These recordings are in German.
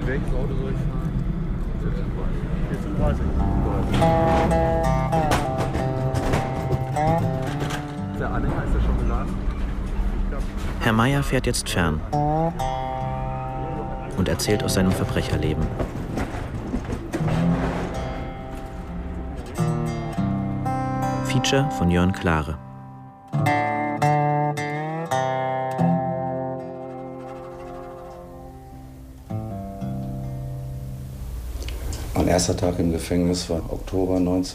Welches Auto soll ich fahren? 14:30. Der Anhänger ist ja schon geladen. Herr Meyer fährt jetzt fern und erzählt aus seinem Verbrecherleben. Feature von Jörn Klare. Mein erster Tag im Gefängnis war Oktober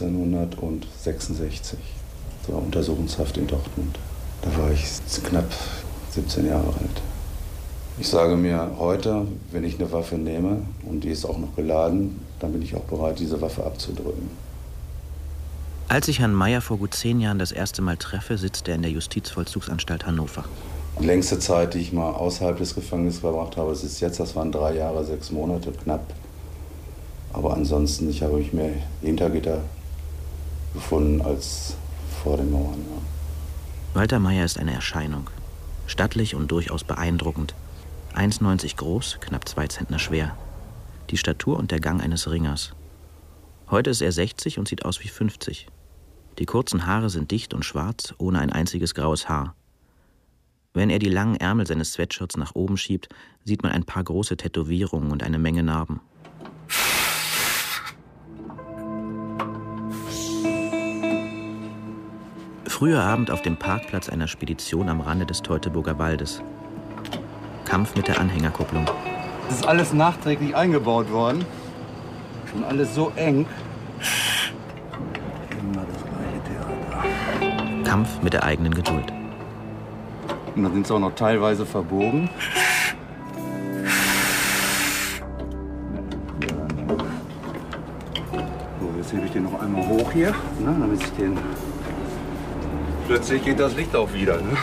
1966. Das war Untersuchungshaft in Dortmund. Da war ich knapp 17 Jahre alt. Ich sage mir heute, wenn ich eine Waffe nehme und die ist auch noch geladen, dann bin ich auch bereit, diese Waffe abzudrücken. Als ich Herrn Meyer vor gut 10 Jahren das erste Mal treffe, sitzt er in der Justizvollzugsanstalt Hannover. Die längste Zeit, die ich mal außerhalb des Gefängnisses verbracht habe, das waren 3 Jahre, 6 Monate knapp. Aber ansonsten, ich habe mich mehr hinter Gitter gefunden als vor den Mauern. Ja. Walter Meyer ist eine Erscheinung. Stattlich und durchaus beeindruckend. 1,90 groß, knapp 2 Zentner schwer. Die Statur und der Gang eines Ringers. Heute ist er 60 und sieht aus wie 50. Die kurzen Haare sind dicht und schwarz, ohne ein einziges graues Haar. Wenn er die langen Ärmel seines Sweatshirts nach oben schiebt, sieht man ein paar große Tätowierungen und eine Menge Narben. Früher Abend auf dem Parkplatz einer Spedition am Rande des Teutoburger Waldes. Kampf mit der Anhängerkupplung. Das ist alles nachträglich eingebaut worden. Schon alles so eng. Immer das gleiche Theater. Kampf mit der eigenen Geduld. Und dann sind sie auch noch teilweise verbogen. So, jetzt hebe ich den noch einmal hoch hier, ne, damit ich den... Plötzlich geht das Licht auch wieder. Ne?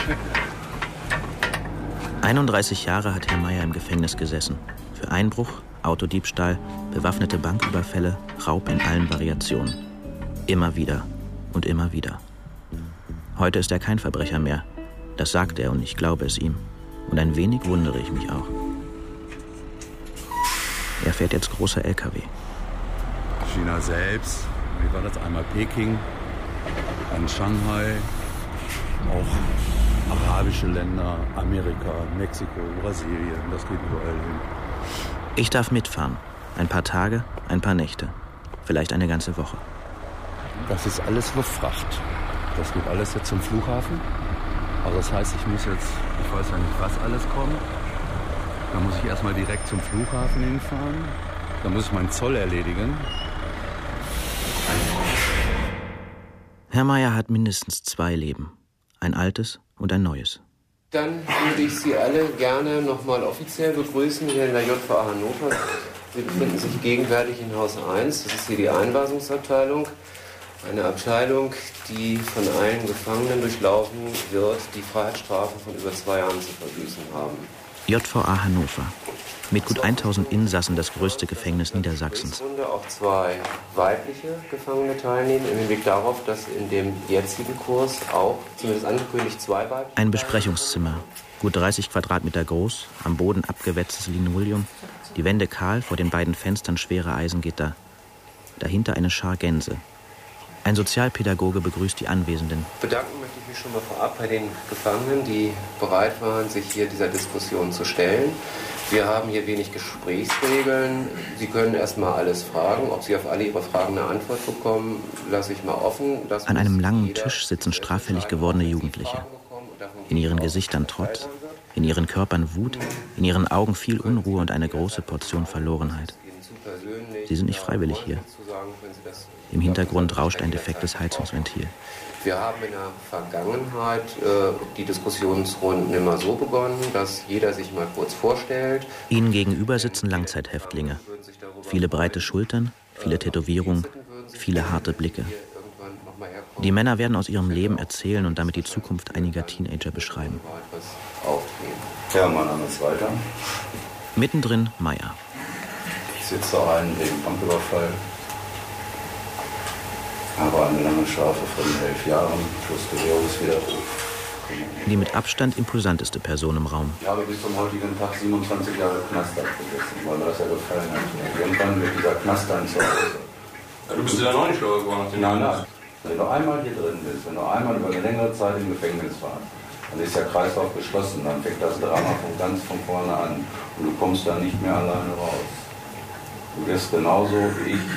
31 Jahre hat Herr Meyer im Gefängnis gesessen. Für Einbruch, Autodiebstahl, bewaffnete Banküberfälle, Raub in allen Variationen. Immer wieder und immer wieder. Heute ist er kein Verbrecher mehr. Das sagt er und ich glaube es ihm. Und ein wenig wundere ich mich auch. Er fährt jetzt großer LKW. China selbst, wie war das? Einmal Peking, dann Shanghai, auch arabische Länder, Amerika, Mexiko, Brasilien, das geht überall hin. Ich darf mitfahren. Ein paar Tage, ein paar Nächte. Vielleicht eine ganze Woche. Das ist alles Luftfracht. Das geht alles jetzt zum Flughafen. Also das heißt, ich muss jetzt, ich weiß ja nicht, was alles kommt. Dann muss ich erstmal direkt zum Flughafen hinfahren. Dann muss ich meinen Zoll erledigen. Herr Meyer hat mindestens 2 Leben. Ein altes und ein neues. Dann würde ich Sie alle gerne nochmal offiziell begrüßen hier in der JVA Hannover. Sie befinden sich gegenwärtig in Haus 1. Das ist hier die Einweisungsabteilung. Eine Abteilung, die von allen Gefangenen durchlaufen wird, die Freiheitsstrafen von über 2 Jahren zu verbüßen haben. JVA Hannover. Mit gut 1000 Insassen das größte Gefängnis Niedersachsens. Auch 2 weibliche Gefangene teilnehmen, im Hinblick darauf, dass in dem jetzigen Kurs auch, zumindest angekündigt, 2 weibliche... Ein Besprechungszimmer, gut 30 Quadratmeter groß, am Boden abgewetztes Linoleum, die Wände kahl, vor den beiden Fenstern schwere Eisengitter. Dahinter eine Schar Gänse. Ein Sozialpädagoge begrüßt die Anwesenden. Bedanken möchte ich mich schon mal vorab bei den Gefangenen, die bereit waren, sich hier dieser Diskussion zu stellen. Wir haben hier wenig Gesprächsregeln. Sie können erst mal alles fragen. Ob Sie auf alle Ihre Fragen eine Antwort bekommen, lasse ich mal offen. An einem langen Tisch sitzen straffällig gewordene Jugendliche. In ihren Gesichtern Trotz, in ihren Körpern Wut, in ihren Augen viel Unruhe und eine große Portion Verlorenheit. Sie sind nicht freiwillig hier. Im Hintergrund rauscht ein defektes Heizungsventil. Wir haben in der Vergangenheit die Diskussionsrunden immer so begonnen, dass jeder sich mal kurz vorstellt. Ihnen gegenüber sitzen Langzeithäftlinge. Viele breite Schultern, viele Tätowierungen, viele harte Blicke. Die Männer werden aus ihrem Leben erzählen und damit die Zukunft einiger Teenager beschreiben. Ja, mein Name ist Walter. Mittendrin Meyer. Ich sitze da ein wegen Banküberfall. Habe eine lange Strafe von 11 Jahren plus Bewährungswiderruf. Die mit Abstand imposanteste Person im Raum. Ich habe bis zum heutigen Tag 27 Jahre Knast abgesessen, weil mir das ja gefallen hat. Irgendwann wird dieser Knast dann zu Hause. Ja, du bist ja noch nicht schlauer geworden. Nein. Wenn du einmal hier drin bist, wenn du einmal über eine längere Zeit im Gefängnis warst, dann ist der Kreislauf geschlossen, dann fängt das Drama von vorne an und du kommst da nicht mehr alleine raus. Du wirst genauso wie ich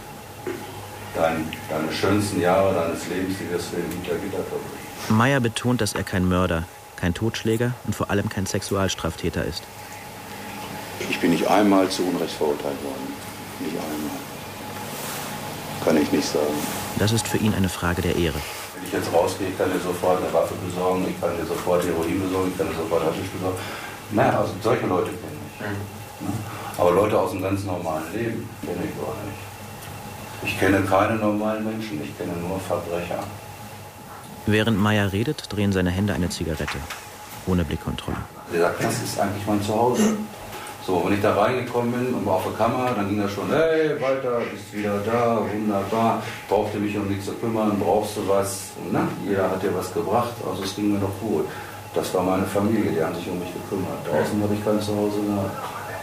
deine schönsten Jahre deines Lebens, die wirst du hinter Gitter verbringen. Meyer betont, dass er kein Mörder, kein Totschläger und vor allem kein Sexualstraftäter ist. Ich bin nicht einmal zu Unrecht verurteilt worden. Nicht einmal. Kann ich nicht sagen. Das ist für ihn eine Frage der Ehre. Wenn ich jetzt rausgehe, ich kann dir sofort eine Waffe besorgen, ich kann dir sofort Heroin besorgen, ich kann dir sofort Haschisch besorgen. Naja, also solche Leute kenne ich. Ja. Aber Leute aus dem ganz normalen Leben kenne ich gar nicht. Ich kenne keine normalen Menschen, ich kenne nur Verbrecher. Während Meyer redet, drehen seine Hände eine Zigarette. Ohne Blickkontrolle. Der sagt, das ist eigentlich mein Zuhause. So, wenn ich da reingekommen bin und war auf der Kammer, dann ging das schon, hey Walter, bist wieder da, wunderbar, brauchte mich um nichts zu kümmern, brauchst du was? Und, na, jeder hat dir was gebracht, also es ging mir doch gut. Das war meine Familie, die haben sich um mich gekümmert. Draußen habe ich kein Zuhause gehabt.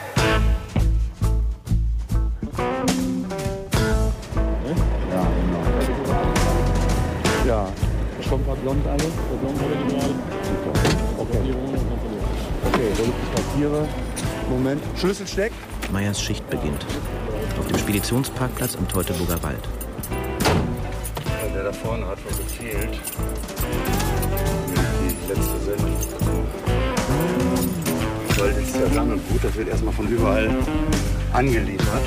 Ja, genau. Ja, schon mal blond alle? Blond wurde gerade. Super. Okay, soll ich die Papiere? Moment. Schlüssel steckt. Meyers Schicht beginnt. Auf dem Speditionsparkplatz am Teutoburger Wald. Der da vorne hat was gefehlt. Die letzte Sendung. Weil das ist ja lang und gut, das wird erstmal von überall angeliefert.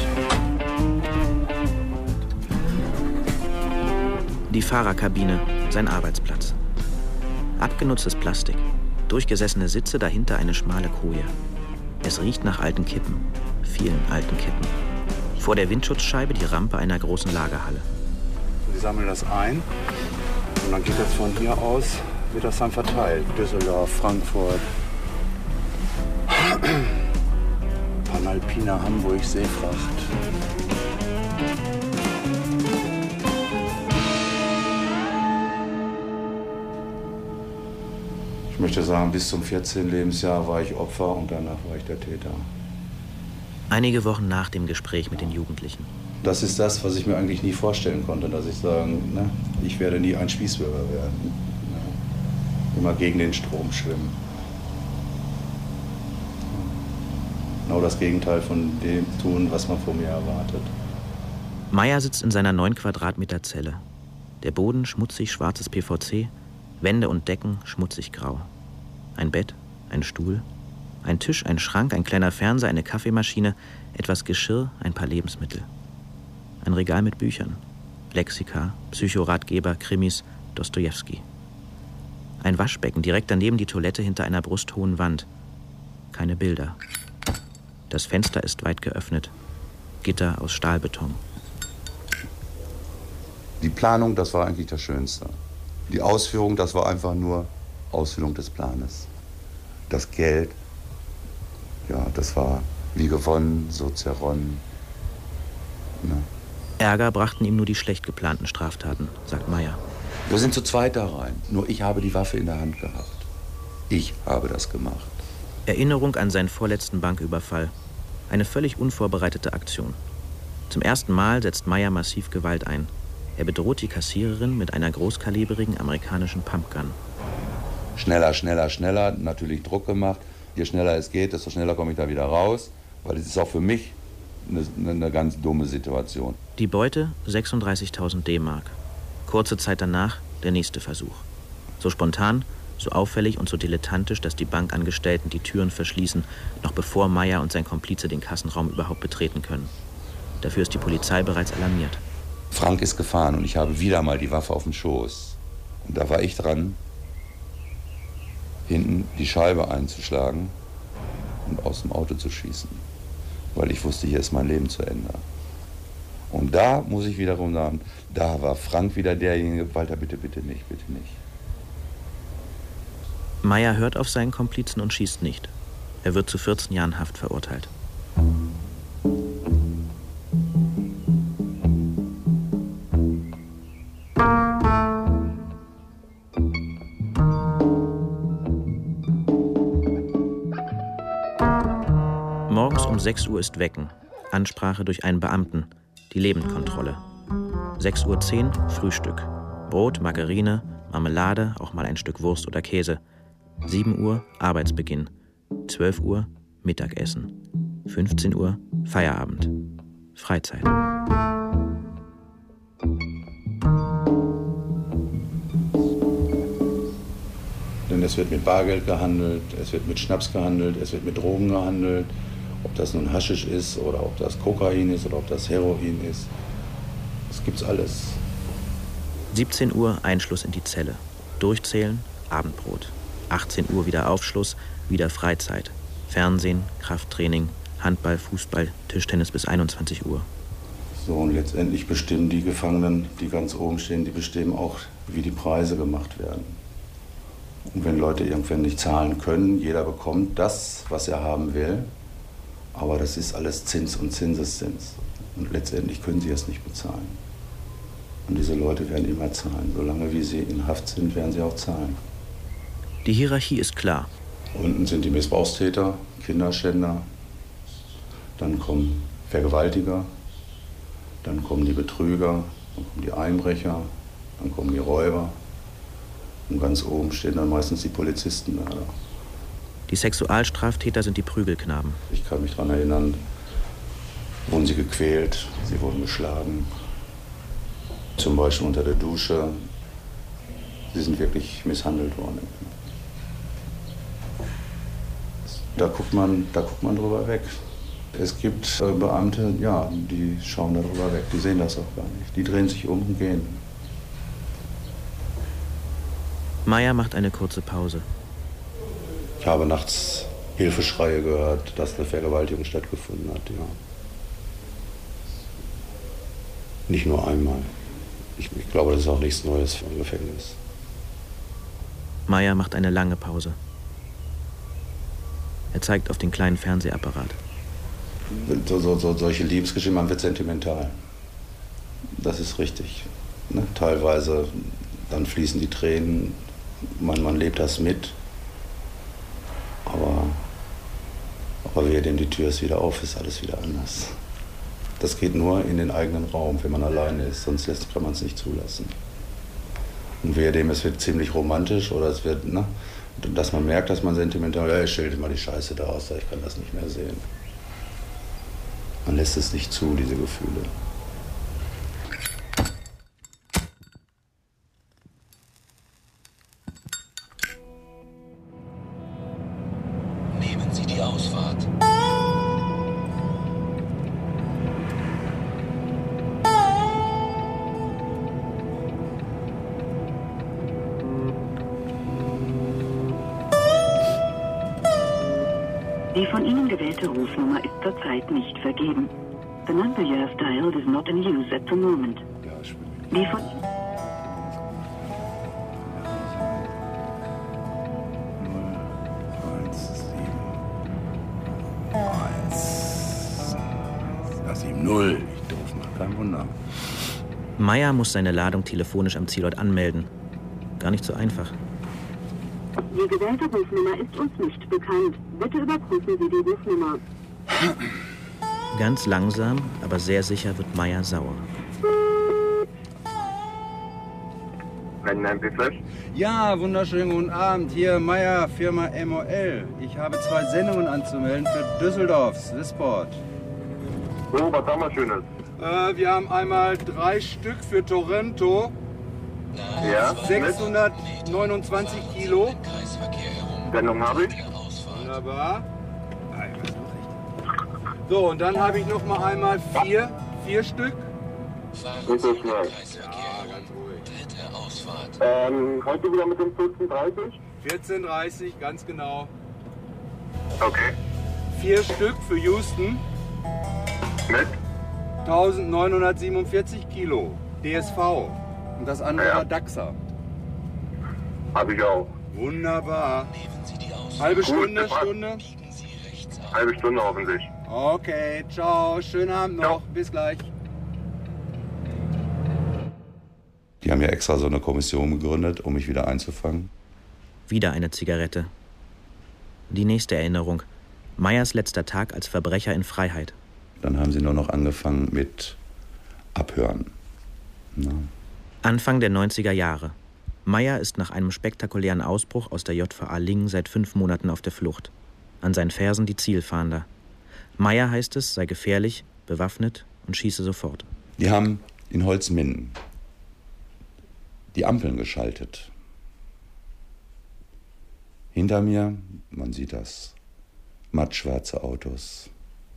Die Fahrerkabine, sein Arbeitsplatz. Abgenutztes Plastik, durchgesessene Sitze, dahinter eine schmale Koje. Es riecht nach alten Kippen, vielen alten Kippen. Vor der Windschutzscheibe die Rampe einer großen Lagerhalle. Sie sammeln das ein und dann geht das von hier aus, wird das dann verteilt. Düsseldorf, Frankfurt, Panalpina, Hamburg, Seefracht. Ich möchte sagen, bis zum 14. Lebensjahr war ich Opfer und danach war ich der Täter. Einige Wochen nach dem Gespräch mit den Jugendlichen. Das ist das, was ich mir eigentlich nie vorstellen konnte, dass ich sagen, ne, ich werde nie ein Spießbürger werden. Ne, immer gegen den Strom schwimmen. Genau das Gegenteil von dem tun, was man von mir erwartet. Meyer sitzt in seiner 9 Quadratmeter Zelle. Der Boden schmutzig schwarzes PVC, Wände und Decken schmutzig grau. Ein Bett, ein Stuhl, ein Tisch, ein Schrank, ein kleiner Fernseher, eine Kaffeemaschine, etwas Geschirr, ein paar Lebensmittel. Ein Regal mit Büchern, Lexika, Psychoratgeber, Krimis, Dostojewski. Ein Waschbecken, direkt daneben die Toilette hinter einer brusthohen Wand. Keine Bilder. Das Fenster ist weit geöffnet. Gitter aus Stahlbeton. Die Planung, das war eigentlich das Schönste. Die Ausführung, das war einfach nur Ausführung des Planes. Das Geld, ja, das war wie gewonnen, so zerronnen. Ne? Ärger brachten ihm nur die schlecht geplanten Straftaten, sagt Meyer. Wir sind zu zweit da rein. Nur ich habe die Waffe in der Hand gehabt. Ich habe das gemacht. Erinnerung an seinen vorletzten Banküberfall. Eine völlig unvorbereitete Aktion. Zum ersten Mal setzt Meyer massiv Gewalt ein. Er bedroht die Kassiererin mit einer großkaliberigen amerikanischen Pumpgun. Schneller, schneller, schneller, natürlich Druck gemacht. Je schneller es geht, desto schneller komme ich da wieder raus. Weil es ist auch für mich eine ganz dumme Situation. Die Beute 36.000 D-Mark. Kurze Zeit danach der nächste Versuch. So spontan, so auffällig und so dilettantisch, dass die Bankangestellten die Türen verschließen, noch bevor Meyer und sein Komplize den Kassenraum überhaupt betreten können. Dafür ist die Polizei bereits alarmiert. Frank ist gefahren und ich habe wieder mal die Waffe auf dem Schoß. Und da war ich dran, hinten die Scheibe einzuschlagen und aus dem Auto zu schießen. Weil ich wusste, hier ist mein Leben zu Ende. Und da muss ich wiederum sagen, da war Frank wieder derjenige, Walter, bitte, bitte nicht, bitte nicht. Meyer hört auf seinen Komplizen und schießt nicht. Er wird zu 14 Jahren Haft verurteilt. Um 6 Uhr ist Wecken. Ansprache durch einen Beamten. Die Lebendkontrolle. 6:10 Uhr Frühstück. Brot, Margarine, Marmelade, auch mal ein Stück Wurst oder Käse. 7 Uhr Arbeitsbeginn. 12 Uhr Mittagessen. 15 Uhr Feierabend. Freizeit. Denn es wird mit Bargeld gehandelt, es wird mit Schnaps gehandelt, es wird mit Drogen gehandelt. Ob das nun Haschisch ist oder ob das Kokain ist oder ob das Heroin ist. Das gibt's alles. 17 Uhr Einschluss in die Zelle. Durchzählen, Abendbrot. 18 Uhr wieder Aufschluss, wieder Freizeit. Fernsehen, Krafttraining, Handball, Fußball, Tischtennis bis 21 Uhr. So, und letztendlich bestimmen die Gefangenen, die ganz oben stehen, die bestimmen auch, wie die Preise gemacht werden. Und wenn Leute irgendwann nicht zahlen können, jeder bekommt das, was er haben will, aber das ist alles Zins und Zinseszins. Und letztendlich können sie es nicht bezahlen. Und diese Leute werden immer zahlen. Solange wie sie in Haft sind, werden sie auch zahlen. Die Hierarchie ist klar. Unten sind die Missbrauchstäter, Kinderschänder, dann kommen Vergewaltiger, dann kommen die Betrüger, dann kommen die Einbrecher, dann kommen die Räuber. Und ganz oben stehen dann meistens die Polizisten da. Die Sexualstraftäter sind die Prügelknaben. Ich kann mich daran erinnern, wurden sie gequält, sie wurden geschlagen. Zum Beispiel unter der Dusche. Sie sind wirklich misshandelt worden. Da guckt man drüber weg. Es gibt Beamte, ja, die schauen darüber weg, die sehen das auch gar nicht. Die drehen sich um und gehen. Meyer macht eine kurze Pause. Ich habe nachts Hilfeschreie gehört, dass eine Vergewaltigung stattgefunden hat, ja. Nicht nur einmal. Ich glaube, das ist auch nichts Neues für ein Gefängnis. Meyer macht eine lange Pause. Er zeigt auf den kleinen Fernsehapparat. Solche Liebesgeschichten, man wird sentimental. Das ist richtig. Ne? Teilweise, dann fließen die Tränen, man lebt das mit. Aber wehe dem, die Tür ist wieder auf, ist alles wieder anders. Das geht nur in den eigenen Raum, wenn man alleine ist, sonst kann man es nicht zulassen. Und wehe dem, es wird ziemlich romantisch oder es wird, ne, dass man merkt, dass man sentimental, ja, ich schilte mal die Scheiße da aus, ich kann das nicht mehr sehen. Man lässt es nicht zu, diese Gefühle. Nehmen Sie die Ausfahrt. Die von Ihnen gewählte Rufnummer ist zurzeit nicht vergeben. The number you have dialed is not in use at the moment. Die von Null. Ich doof, mal kein Wunder. Meyer muss seine Ladung telefonisch am Zielort anmelden. Gar nicht so einfach. Die gewählte Rufnummer ist uns nicht bekannt. Bitte überprüfen Sie die Rufnummer. Ganz langsam, aber sehr sicher wird Meyer sauer. Ja, wunderschönen guten Abend. Hier Meyer, Firma MOL. Ich habe 2 Sendungen anzumelden für Düsseldorf, Swissport. So, was haben wir Schönes? Wir haben einmal 3 Stück für Toronto. Ja. 629 Kilo. Sendung habe ich. Wunderbar. So, und dann habe ich noch mal einmal 4 Stück. Nicht so schnell. Ja, ganz ruhig. Heute wieder mit dem 14:30? 14:30, ganz genau. Okay. 4 Stück für Houston. Mit? 1947 Kilo. DSV. Und das andere war Daxa. Habe ich auch. Wunderbar. Halbe Stunde, Stunde? Halbe Stunde hoffentlich. Okay, ciao. Schönen Abend noch. Ciao. Bis gleich. Die haben ja extra so eine Kommission gegründet, um mich wieder einzufangen. Wieder eine Zigarette. Die nächste Erinnerung. Meyers letzter Tag als Verbrecher in Freiheit. Dann haben sie nur noch angefangen mit Abhören. Na. Anfang der 90er Jahre. Meyer ist nach einem spektakulären Ausbruch aus der JVA Lingen seit 5 Monaten auf der Flucht. An seinen Fersen die Zielfahnder. Meyer, heißt es, sei gefährlich, bewaffnet und schieße sofort. Die haben in Holzminden die Ampeln geschaltet. Hinter mir, man sieht das, mattschwarze Autos.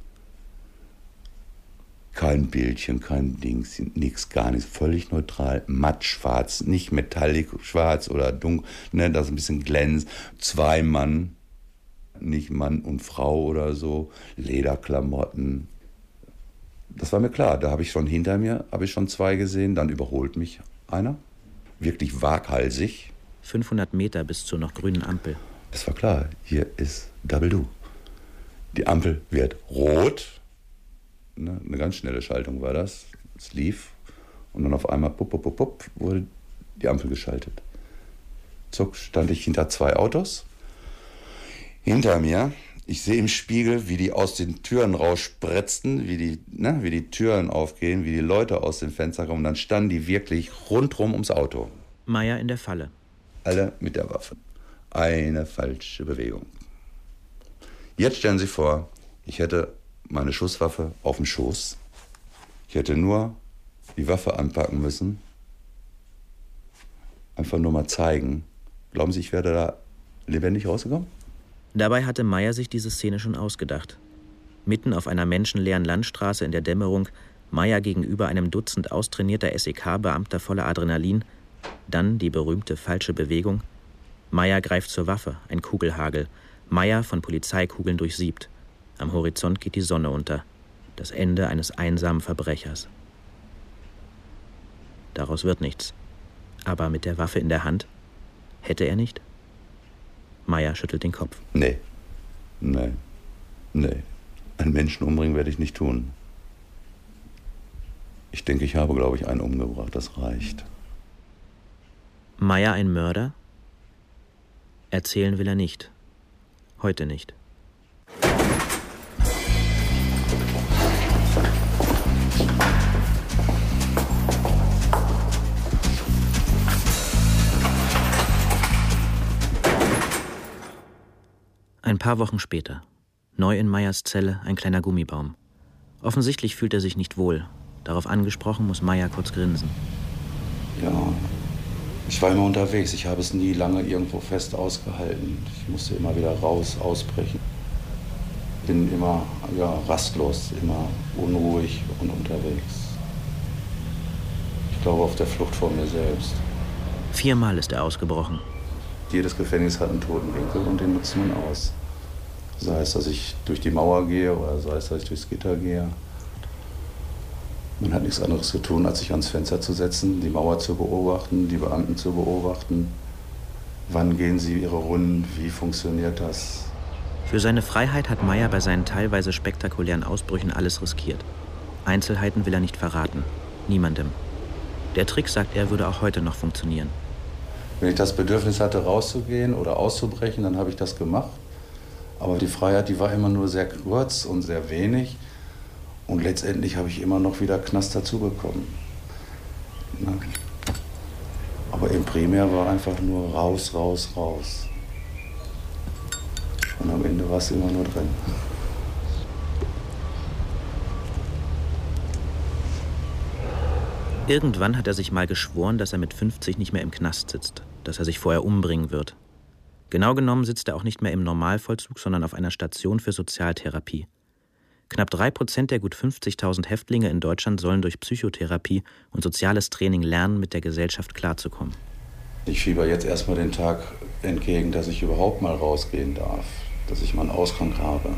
Kein Bildchen, kein Dings, nichts, gar nichts, völlig neutral, mattschwarz, nicht metallic schwarz oder dunkel, ne, das ein bisschen glänzt. 2 Mann, nicht Mann und Frau oder so, Lederklamotten. Das war mir klar, da habe ich schon hinter mir, habe ich schon 2 gesehen, dann überholt mich einer, wirklich waghalsig. 500 Meter bis zur noch grünen Ampel. Das war klar, hier ist Double Do. Die Ampel wird rot. Eine ganz schnelle Schaltung war das. Es lief und dann auf einmal pup, pup, pup, pup, wurde die Ampel geschaltet. Zuck, stand ich hinter 2 Autos. Hinter mir, ich sehe im Spiegel, wie die aus den Türen rausspritzten, wie die Türen aufgehen, wie die Leute aus dem Fenster kommen. Und dann standen die wirklich rundrum ums Auto. Meyer in der Falle. Alle mit der Waffe. Eine falsche Bewegung. Jetzt stellen Sie vor, ich hätte meine Schusswaffe auf dem Schoß. Ich hätte nur die Waffe anpacken müssen. Einfach nur mal zeigen. Glauben Sie, ich wäre da lebendig rausgekommen? Dabei hatte Meyer sich diese Szene schon ausgedacht. Mitten auf einer menschenleeren Landstraße in der Dämmerung, Meyer gegenüber einem Dutzend austrainierter SEK-Beamter voller Adrenalin, dann die berühmte falsche Bewegung. Meyer greift zur Waffe, ein Kugelhagel. Meyer von Polizeikugeln durchsiebt. Am Horizont geht die Sonne unter. Das Ende eines einsamen Verbrechers. Daraus wird nichts. Aber mit der Waffe in der Hand? Hätte er nicht? Meyer schüttelt den Kopf. Nee. Einen Menschen umbringen werde ich nicht tun. Ich denke, ich habe, glaube ich, einen umgebracht. Das reicht. Meyer ein Mörder? Erzählen will er nicht. Heute nicht. Ein paar Wochen später. Neu in Meyers Zelle ein kleiner Gummibaum. Offensichtlich fühlt er sich nicht wohl. Darauf angesprochen, muss Meyer kurz grinsen. Ja, ich war immer unterwegs. Ich habe es nie lange irgendwo fest ausgehalten. Ich musste immer wieder raus, ausbrechen. Bin immer rastlos, immer unruhig und unterwegs. Ich glaube, auf der Flucht vor mir selbst. 4-mal ist er ausgebrochen. Jedes Gefängnis hat einen toten Winkel und den nutzt man aus. Sei es, dass ich durch die Mauer gehe oder sei es, dass ich durchs Gitter gehe. Man hat nichts anderes zu tun, als sich ans Fenster zu setzen, die Mauer zu beobachten, die Beamten zu beobachten. Wann gehen sie ihre Runden? Wie funktioniert das? Für seine Freiheit hat Meyer bei seinen teilweise spektakulären Ausbrüchen alles riskiert. Einzelheiten will er nicht verraten. Niemandem. Der Trick, sagt er, würde auch heute noch funktionieren. Wenn ich das Bedürfnis hatte, rauszugehen oder auszubrechen, dann habe ich das gemacht. Aber die Freiheit, die war immer nur sehr kurz und sehr wenig. Und letztendlich habe ich immer noch wieder Knast dazu bekommen. Na? Aber im Primär war einfach nur raus, raus, raus. Und am Ende war es immer nur drin. Irgendwann hat er sich mal geschworen, dass er mit 50 nicht mehr im Knast sitzt, dass er sich vorher umbringen wird. Genau genommen sitzt er auch nicht mehr im Normalvollzug, sondern auf einer Station für Sozialtherapie. Knapp 3% der gut 50.000 Häftlinge in Deutschland sollen durch Psychotherapie und soziales Training lernen, mit der Gesellschaft klarzukommen. Ich fieber jetzt erstmal den Tag entgegen, dass ich überhaupt mal rausgehen darf, dass ich mal einen Ausgang habe.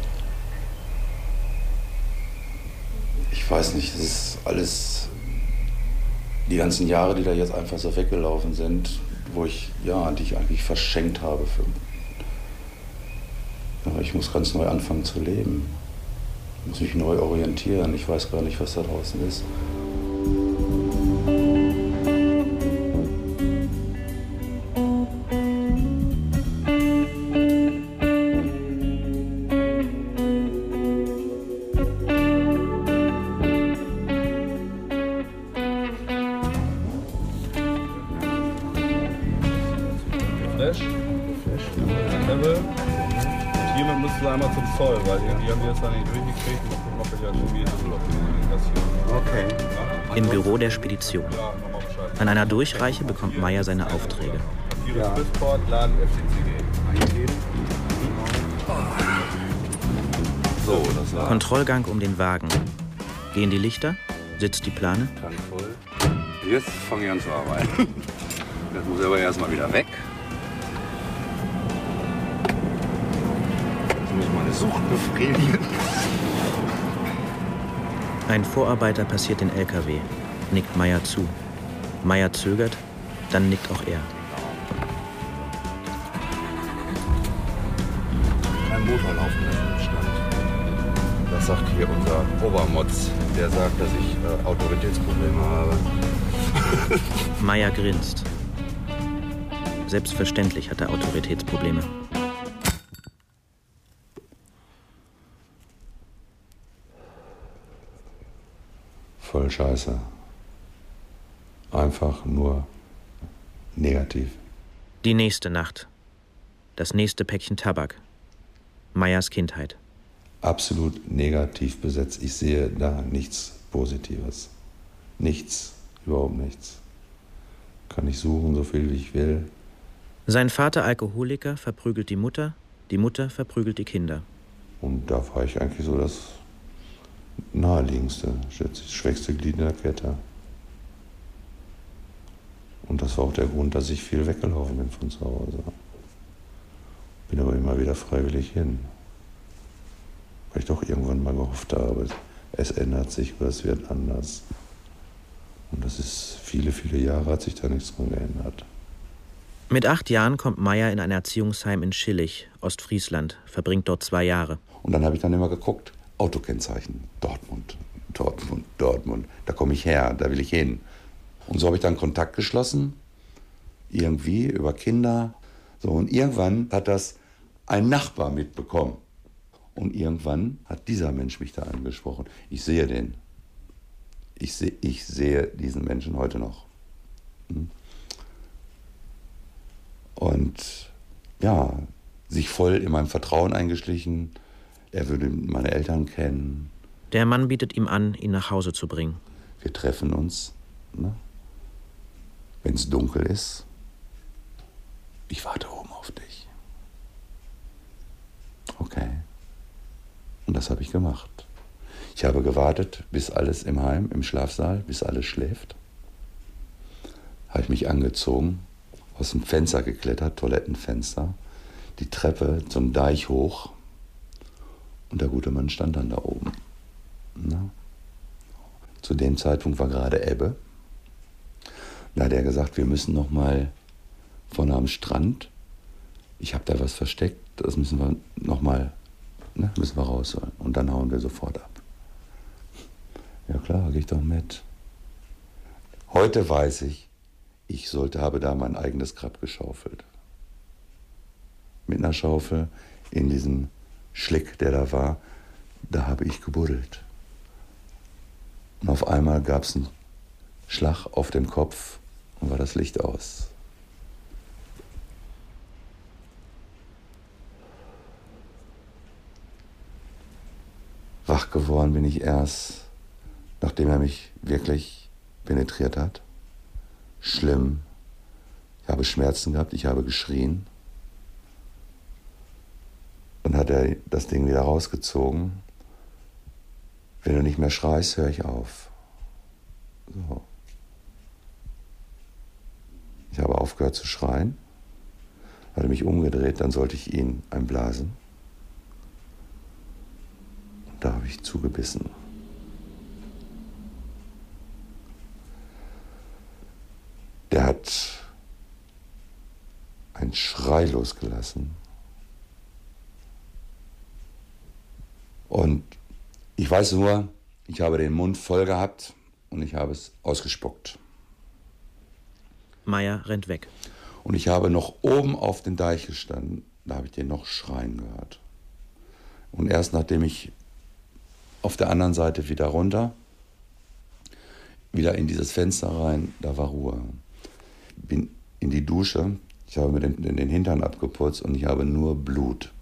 Ich weiß nicht, das ist alles, die ganzen Jahre, die da jetzt einfach so weggelaufen sind, die ich eigentlich verschenkt habe. Aber ich muss ganz neu anfangen zu leben. Ich muss mich neu orientieren. Ich weiß gar nicht, was da draußen ist. Flash. Level. Und hiermit müssen wir einmal zum Zoll, weil irgendwie haben wir es da nicht durchgekriegt. Mal gucken, ob wir ja irgendwie Okay. Im Büro der Spedition. An einer Durchreiche bekommt Meyer seine Aufträge. Ja. Laden FCCG. Eingeben. So, das war. Kontrollgang um den Wagen. Gehen die Lichter? Sitzt die Plane? Tank voll. Jetzt fange ich an zu arbeiten. Das muss aber erstmal wieder weg. Jetzt muss ich meine Sucht befriedigen. Ein Vorarbeiter passiert den LKW, nickt Meyer zu. Meyer zögert, dann nickt auch er. Kein Motor laufen lassen im Stand. Das sagt hier unser Obermotz. Der sagt, dass ich Autoritätsprobleme habe. Meyer grinst. Selbstverständlich hat er Autoritätsprobleme. Voll scheiße. Einfach nur negativ. Die nächste Nacht. Das nächste Päckchen Tabak. Meyers Kindheit. Absolut negativ besetzt. Ich sehe da nichts Positives. Nichts, überhaupt nichts. Kann ich suchen, so viel wie ich will. Sein Vater, Alkoholiker, verprügelt die Mutter verprügelt die Kinder. Und da war ich eigentlich so das naheliegendste, das schwächste Glied in der Kette. Und das war auch der Grund, dass ich viel weggelaufen bin von zu Hause. Bin aber immer wieder freiwillig hin. Weil ich doch irgendwann mal gehofft habe, es ändert sich oder es wird anders. Und das ist viele, viele Jahre hat sich da nichts dran geändert. Mit 8 Jahren kommt Meyer in ein Erziehungsheim in Schillig, Ostfriesland, verbringt dort 2 Jahre. Und dann habe ich dann immer geguckt, Autokennzeichen, Dortmund, Dortmund, Dortmund, da komme ich her, da will ich hin. Und so habe ich dann Kontakt geschlossen, irgendwie über Kinder. So, und irgendwann hat das ein Nachbar mitbekommen. Und irgendwann hat dieser Mensch mich da angesprochen. Ich sehe den. Ich sehe diesen Menschen heute noch. Und ja, sich voll in meinem Vertrauen eingeschlichen. Er würde meine Eltern kennen. Der Mann bietet ihm an, ihn nach Hause zu bringen. Wir treffen uns, ne? Wenn es dunkel ist. Ich warte oben auf dich. Okay. Und das habe ich gemacht. Ich habe gewartet, bis alles im Heim, im Schlafsaal, bis alles schläft. Habe ich mich angezogen, aus dem Fenster geklettert, Toilettenfenster, die Treppe zum Deich hoch. Und der gute Mann stand dann da oben. Na? Zu dem Zeitpunkt war gerade Ebbe. Da hat er gesagt, wir müssen noch mal vorne am Strand. Ich habe da was versteckt, das müssen wir noch mal, ne, müssen wir rausholen. Und dann hauen wir sofort ab. Ja klar, gehe ich doch mit. Heute weiß ich, habe da mein eigenes Grab geschaufelt. Mit einer Schaufel in diesem Schlick, der da war, da habe ich gebuddelt. Und auf einmal gab es einen Schlag auf dem Kopf und war das Licht aus. Wach geworden bin ich erst, nachdem er mich wirklich penetriert hat. Schlimm. Ich habe Schmerzen gehabt, ich habe geschrien. Dann hat er das Ding wieder rausgezogen. Wenn du nicht mehr schreist, höre ich auf. So. Ich habe aufgehört zu schreien, hatte mich umgedreht, dann sollte ich ihn einblasen. Und da habe ich zugebissen. Der hat einen Schrei losgelassen. Und ich weiß nur, ich habe den Mund voll gehabt und ich habe es ausgespuckt. Meyer rennt weg. Und ich habe noch oben auf den Deich gestanden, da habe ich den noch schreien gehört. Und erst nachdem ich auf der anderen Seite wieder runter, wieder in dieses Fenster rein, da war Ruhe. Bin in die Dusche, Ich habe mir den Hintern abgeputzt und ich habe nur Blut.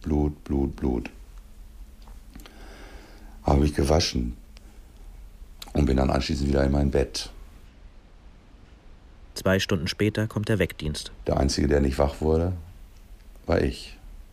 Habe ich gewaschen und bin dann anschließend wieder in mein Bett. 2 Stunden später kommt der Wegdienst. Der Einzige, der nicht wach wurde, war ich.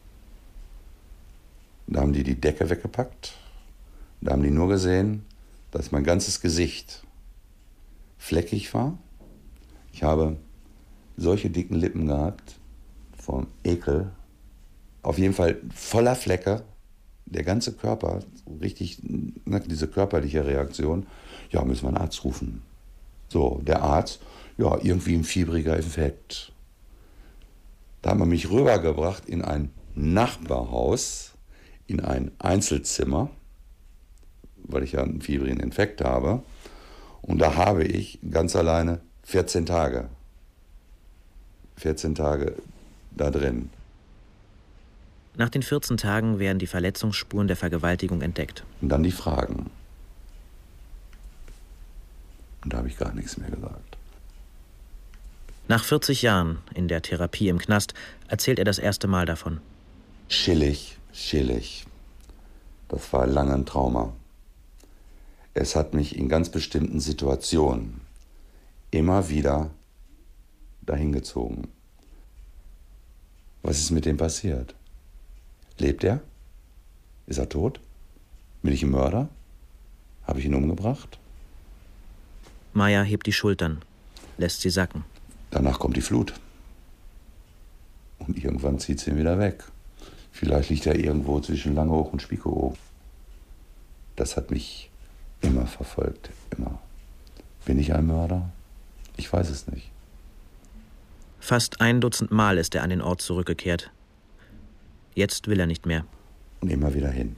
Da haben die Decke weggepackt. Da haben die nur gesehen, dass mein ganzes Gesicht fleckig war. Ich habe solche dicken Lippen gehabt, vom Ekel. Auf jeden Fall voller Flecke. Der ganze Körper, richtig, diese körperliche Reaktion. Ja, müssen wir einen Arzt rufen. So, der Arzt, ja, irgendwie ein fiebriger Infekt. Da haben wir mich rübergebracht in ein Nachbarhaus, in ein Einzelzimmer, weil ich ja einen fiebrigen Infekt habe. Und da habe ich ganz alleine 14 Tage da drin. Nach den 14 Tagen werden die Verletzungsspuren der Vergewaltigung entdeckt. Und dann die Fragen. Und da habe ich gar nichts mehr gesagt. Nach 40 Jahren in der Therapie im Knast erzählt er das erste Mal davon. Chillig. Das war lange ein Trauma. Es hat mich in ganz bestimmten Situationen immer wieder dahin gezogen. Was ist mit dem passiert? Lebt er? Ist er tot? Bin ich ein Mörder? Habe ich ihn umgebracht? Meyer hebt die Schultern, lässt sie sacken. Danach kommt die Flut. Und irgendwann zieht sie ihn wieder weg. Vielleicht liegt er irgendwo zwischen Langeoog und Spiekeroog. Das hat mich immer verfolgt, immer. Bin ich ein Mörder? Ich weiß es nicht. Fast 1 Dutzend Mal ist er an den Ort zurückgekehrt. Jetzt will er nicht mehr. Und immer wieder hin.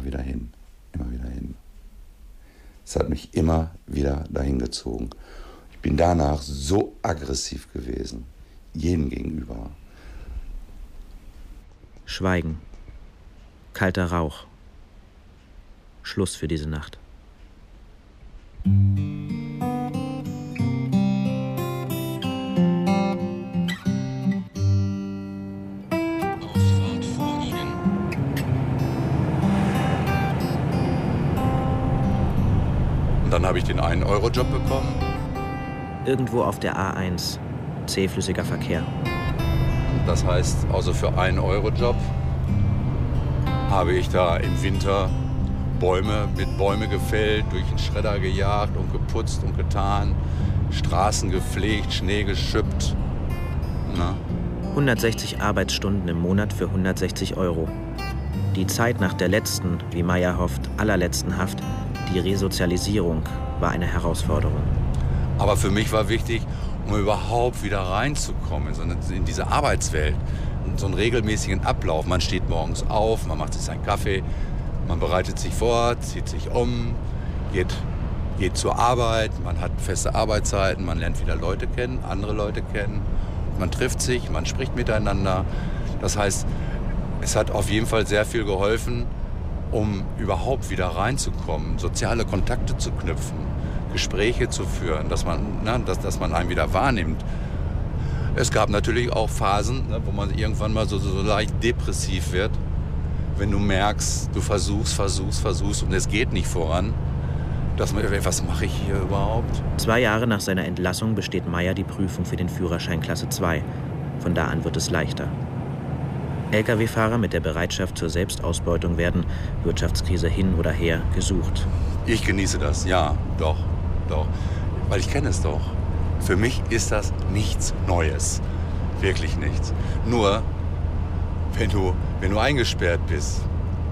Es hat mich immer wieder dahin gezogen. Ich bin danach so aggressiv gewesen, jedem gegenüber. Schweigen. Kalter Rauch. Schluss für diese Nacht. Und dann habe ich den 1-Euro-Job bekommen. Irgendwo auf der A1. Zähflüssiger Verkehr. Das heißt, also für 1-Euro-Job habe ich da im Winter Bäume gefällt, durch den Schredder gejagt und geputzt und getan, Straßen gepflegt, Schnee geschüppt. Na? 160 Arbeitsstunden im Monat für 160 Euro. Die Zeit nach der letzten, wie Meyer hofft, allerletzten Haft, die Resozialisierung, war eine Herausforderung. Aber für mich war wichtig, um überhaupt wieder reinzukommen in diese Arbeitswelt, in so einen regelmäßigen Ablauf. Man steht morgens auf, man macht sich seinen Kaffee, man bereitet sich vor, zieht sich um, geht zur Arbeit, man hat feste Arbeitszeiten, man lernt wieder Leute kennen, andere Leute kennen, man trifft sich, man spricht miteinander. Das heißt, es hat auf jeden Fall sehr viel geholfen, um überhaupt wieder reinzukommen, soziale Kontakte zu knüpfen, Gespräche zu führen, dass man einen wieder wahrnimmt. Es gab natürlich auch Phasen, wo man irgendwann mal so leicht depressiv wird, wenn du merkst, du versuchst und es geht nicht voran. Was mache ich hier überhaupt? 2 Jahre nach seiner Entlassung besteht Meyer die Prüfung für den Führerschein Klasse 2. Von da an wird es leichter. Lkw-Fahrer mit der Bereitschaft zur Selbstausbeutung werden, Wirtschaftskrise hin oder her, gesucht. Ich genieße das, ja, doch. Weil ich kenne es doch. Für mich ist das nichts Neues. Wirklich nichts. Nur, wenn du eingesperrt bist.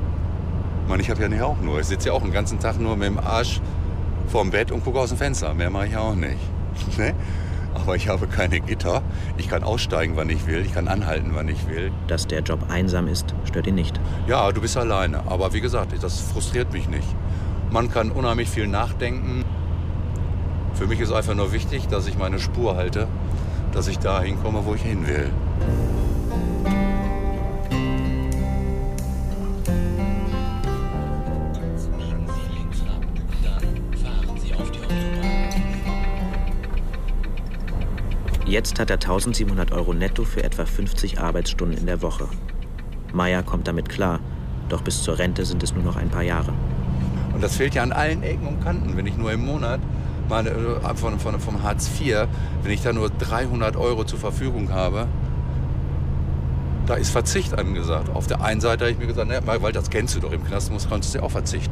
Ich habe ja nicht auch nur. Ich sitze ja auch den ganzen Tag nur mit dem Arsch vorm Bett und gucke aus dem Fenster. Mehr mache ich auch nicht. Ne? Aber ich habe keine Gitter. Ich kann aussteigen, wann ich will. Ich kann anhalten, wann ich will. Dass der Job einsam ist, stört ihn nicht. Ja, du bist alleine. Aber wie gesagt, das frustriert mich nicht. Man kann unheimlich viel nachdenken. Für mich ist einfach nur wichtig, dass ich meine Spur halte, dass ich da hinkomme, wo ich hin will. Jetzt hat er 1.700 € netto für etwa 50 Arbeitsstunden in der Woche. Meyer kommt damit klar, doch bis zur Rente sind es nur noch ein paar Jahre. Und das fehlt ja an allen Ecken und Kanten. Wenn ich nur im Monat vom Hartz IV, wenn ich da nur 300 € zur Verfügung habe, da ist Verzicht angesagt. Auf der einen Seite habe ich mir gesagt, ne, weil das kennst du doch, im Knast konntest du ja auch verzichten.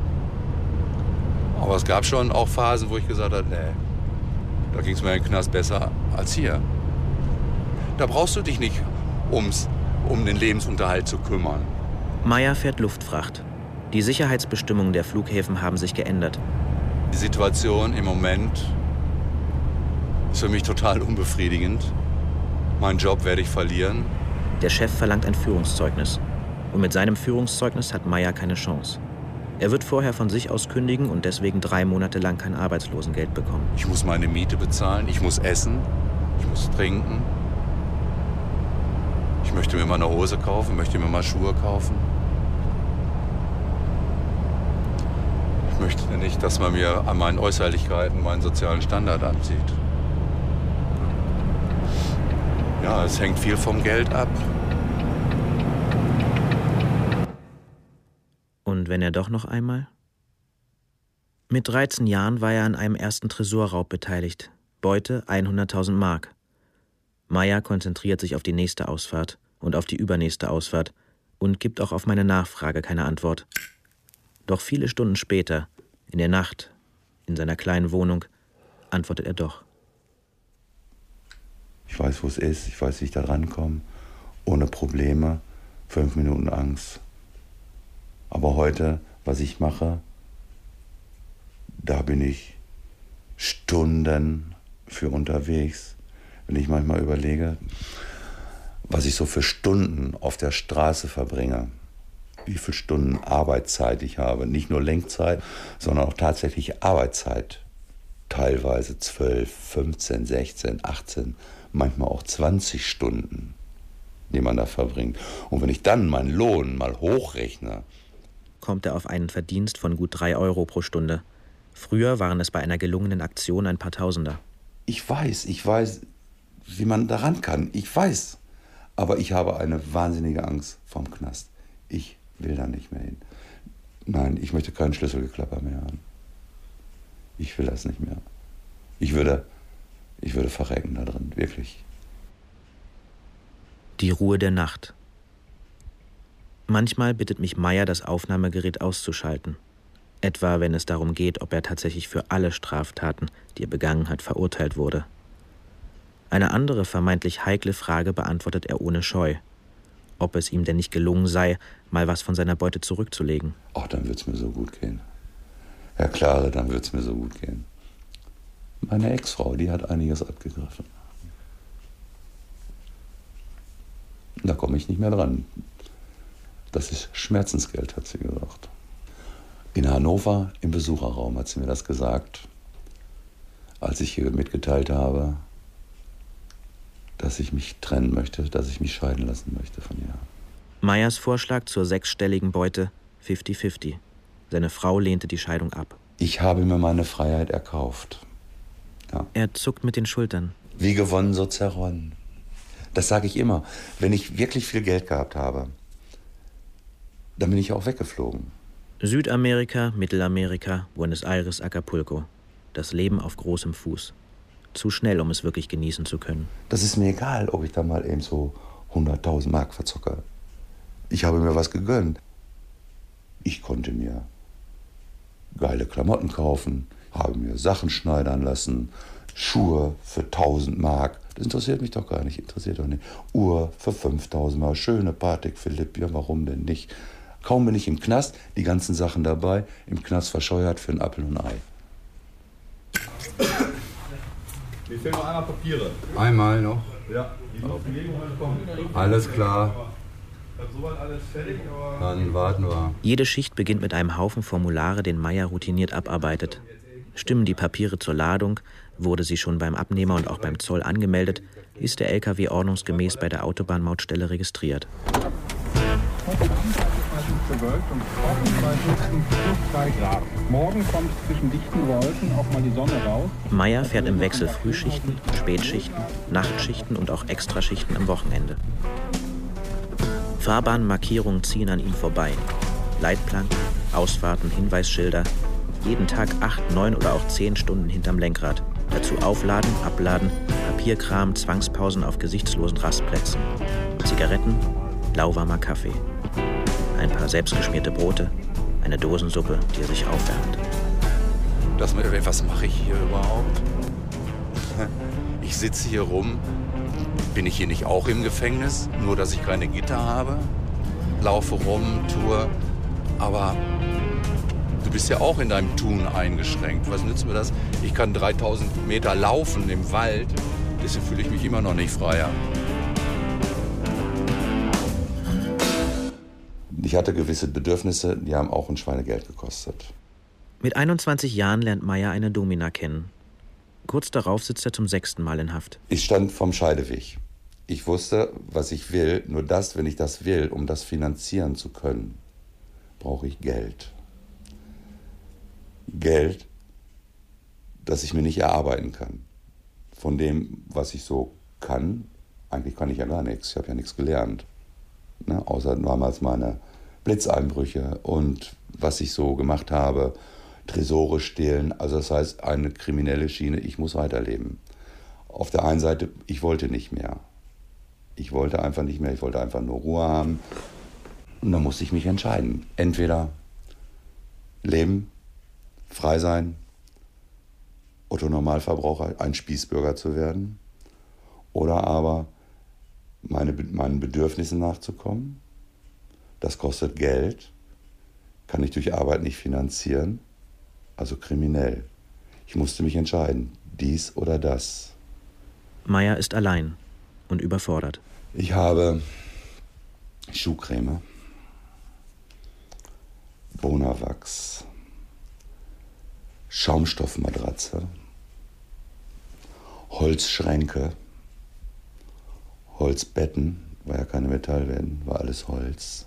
Aber es gab schon auch Phasen, wo ich gesagt habe, nee, da ging es mir im Knast besser als hier. Da brauchst du dich nicht um den Lebensunterhalt zu kümmern. Meyer fährt Luftfracht. Die Sicherheitsbestimmungen der Flughäfen haben sich geändert. Die Situation im Moment ist für mich total unbefriedigend. Meinen Job werde ich verlieren. Der Chef verlangt ein Führungszeugnis. Und mit seinem Führungszeugnis hat Meyer keine Chance. Er wird vorher von sich aus kündigen und deswegen 3 Monate lang kein Arbeitslosengeld bekommen. Ich muss meine Miete bezahlen, ich muss essen, ich muss trinken. Ich möchte mir mal eine Hose kaufen, möchte mir mal Schuhe kaufen. Ich möchte nicht, dass man mir an meinen Äußerlichkeiten meinen sozialen Standard anzieht. Ja, es hängt viel vom Geld ab. Und wenn er doch noch einmal? Mit 13 Jahren war er an einem ersten Tresorraub beteiligt. Beute 100.000 Mark. Meyer konzentriert sich auf die nächste Ausfahrt und auf die übernächste Ausfahrt und gibt auch auf meine Nachfrage keine Antwort. Doch viele Stunden später, in der Nacht, in seiner kleinen Wohnung, antwortet er doch. Ich weiß, wo es ist, ich weiß, wie ich da rankomme, ohne Probleme, 5 Minuten Angst. Aber heute, was ich mache, da bin ich Stunden für unterwegs. Wenn ich manchmal überlege, was ich so für Stunden auf der Straße verbringe, wie viele Stunden Arbeitszeit ich habe, nicht nur Lenkzeit, sondern auch tatsächlich Arbeitszeit. Teilweise 12, 15, 16, 18, manchmal auch 20 Stunden, die man da verbringt. Und wenn ich dann meinen Lohn mal hochrechne, kommt er auf einen Verdienst von gut 3 € pro Stunde. Früher waren es bei einer gelungenen Aktion ein paar Tausender. Ich weiß, wie man daran kann. Ich weiß. Aber ich habe eine wahnsinnige Angst vorm Knast. Ich will da nicht mehr hin. Nein, ich möchte keinen Schlüsselgeklapper mehr haben. Ich will das nicht mehr. Ich würde verrecken da drin, wirklich. Die Ruhe der Nacht. Manchmal bittet mich Meyer, das Aufnahmegerät auszuschalten. Etwa, wenn es darum geht, ob er tatsächlich für alle Straftaten, die er begangen hat, verurteilt wurde. Eine andere vermeintlich heikle Frage beantwortet er ohne Scheu. Ob es ihm denn nicht gelungen sei, mal was von seiner Beute zurückzulegen. Ach, dann wird's mir so gut gehen. Herr Klare, dann wird's mir so gut gehen. Meine Ex-Frau, die hat einiges abgegriffen. Da komme ich nicht mehr dran. Das ist Schmerzensgeld, hat sie gesagt. In Hannover, im Besucherraum, hat sie mir das gesagt, als ich ihr mitgeteilt habe, dass ich mich trennen möchte, dass ich mich scheiden lassen möchte von ihr. Meyers Vorschlag zur 6-stelligen Beute 50-50. Seine Frau lehnte die Scheidung ab. Ich habe mir meine Freiheit erkauft. Ja. Er zuckt mit den Schultern. Wie gewonnen, so zerronnen. Das sage ich immer. Wenn ich wirklich viel Geld gehabt habe, dann bin ich auch weggeflogen. Südamerika, Mittelamerika, Buenos Aires, Acapulco. Das Leben auf großem Fuß. Zu schnell, um es wirklich genießen zu können. Das ist mir egal, ob ich da mal eben so 100.000 Mark verzocke. Ich habe mir was gegönnt. Ich konnte mir geile Klamotten kaufen, habe mir Sachen schneidern lassen, Schuhe für 1.000 Mark. Das interessiert mich doch gar nicht, interessiert doch nicht. Uhr für 5.000 Mark, schöne Patek Philipp, ja warum denn nicht? Kaum bin ich im Knast, die ganzen Sachen dabei, im Knast verscheuert für ein Apfel und ein Ei. Mir fehlen noch einmal Papiere. Einmal noch? Ja, die Verlegung heute kommen. Alles klar. Ich habe soweit alles fertig, aber... Dann warten wir. Jede Schicht beginnt mit einem Haufen Formulare, den Meyer routiniert abarbeitet. Stimmen die Papiere zur Ladung, wurde sie schon beim Abnehmer und auch beim Zoll angemeldet, ist der LKW ordnungsgemäß bei der Autobahnmautstelle registriert. ist bewölkt und trocken bei höchstens plus 3 Grad. Morgen kommt zwischen dichten Wolken auch mal die Sonne raus. Meyer fährt im Wechsel Frühschichten, Spätschichten, Nachtschichten und auch Extraschichten am Wochenende. Fahrbahnmarkierungen ziehen an ihm vorbei. Leitplanken, Ausfahrten, Hinweisschilder. Jeden Tag 8, 9 oder auch 10 Stunden hinterm Lenkrad. Dazu aufladen, abladen, Papierkram, Zwangspausen auf gesichtslosen Rastplätzen. Zigaretten, lauwarmer Kaffee. Ein paar selbstgeschmierte Brote, eine Dosensuppe, die er sich aufwärmt. Was mache ich hier überhaupt? Ich sitze hier rum. Bin ich hier nicht auch im Gefängnis? Nur, dass ich keine Gitter habe? Laufe rum, tue. Aber du bist ja auch in deinem Tun eingeschränkt. Was nützt mir das? Ich kann 3000 Meter laufen im Wald. Deswegen fühle ich mich immer noch nicht freier. Ich hatte gewisse Bedürfnisse, die haben auch ein Schweinegeld gekostet. Mit 21 Jahren lernt Meyer eine Domina kennen. Kurz darauf sitzt er zum 6. Mal in Haft. Ich stand vom Scheideweg. Ich wusste, was ich will. Nur das, wenn ich das will, um das finanzieren zu können, brauche ich Geld. Geld, das ich mir nicht erarbeiten kann. Von dem, was ich so kann, eigentlich kann ich ja gar nichts. Ich habe ja nichts gelernt. Ne? Außer damals meine Blitzeinbrüche und was ich so gemacht habe, Tresore stehlen. Also das heißt, eine kriminelle Schiene, ich muss weiterleben. Auf der einen Seite, ich wollte nicht mehr. Ich wollte einfach nicht mehr, ich wollte einfach nur Ruhe haben. Und dann musste ich mich entscheiden. Entweder leben, frei sein, Otto-Normalverbraucher, ein Spießbürger zu werden, oder aber meinen Bedürfnissen nachzukommen. Das kostet Geld, kann ich durch Arbeit nicht finanzieren, also kriminell. Ich musste mich entscheiden, dies oder das. Meyer ist allein und überfordert. Ich habe Schuhcreme, Bonawachs, Schaumstoffmatratze, Holzschränke, Holzbetten, war ja keine Metallwände, war alles Holz.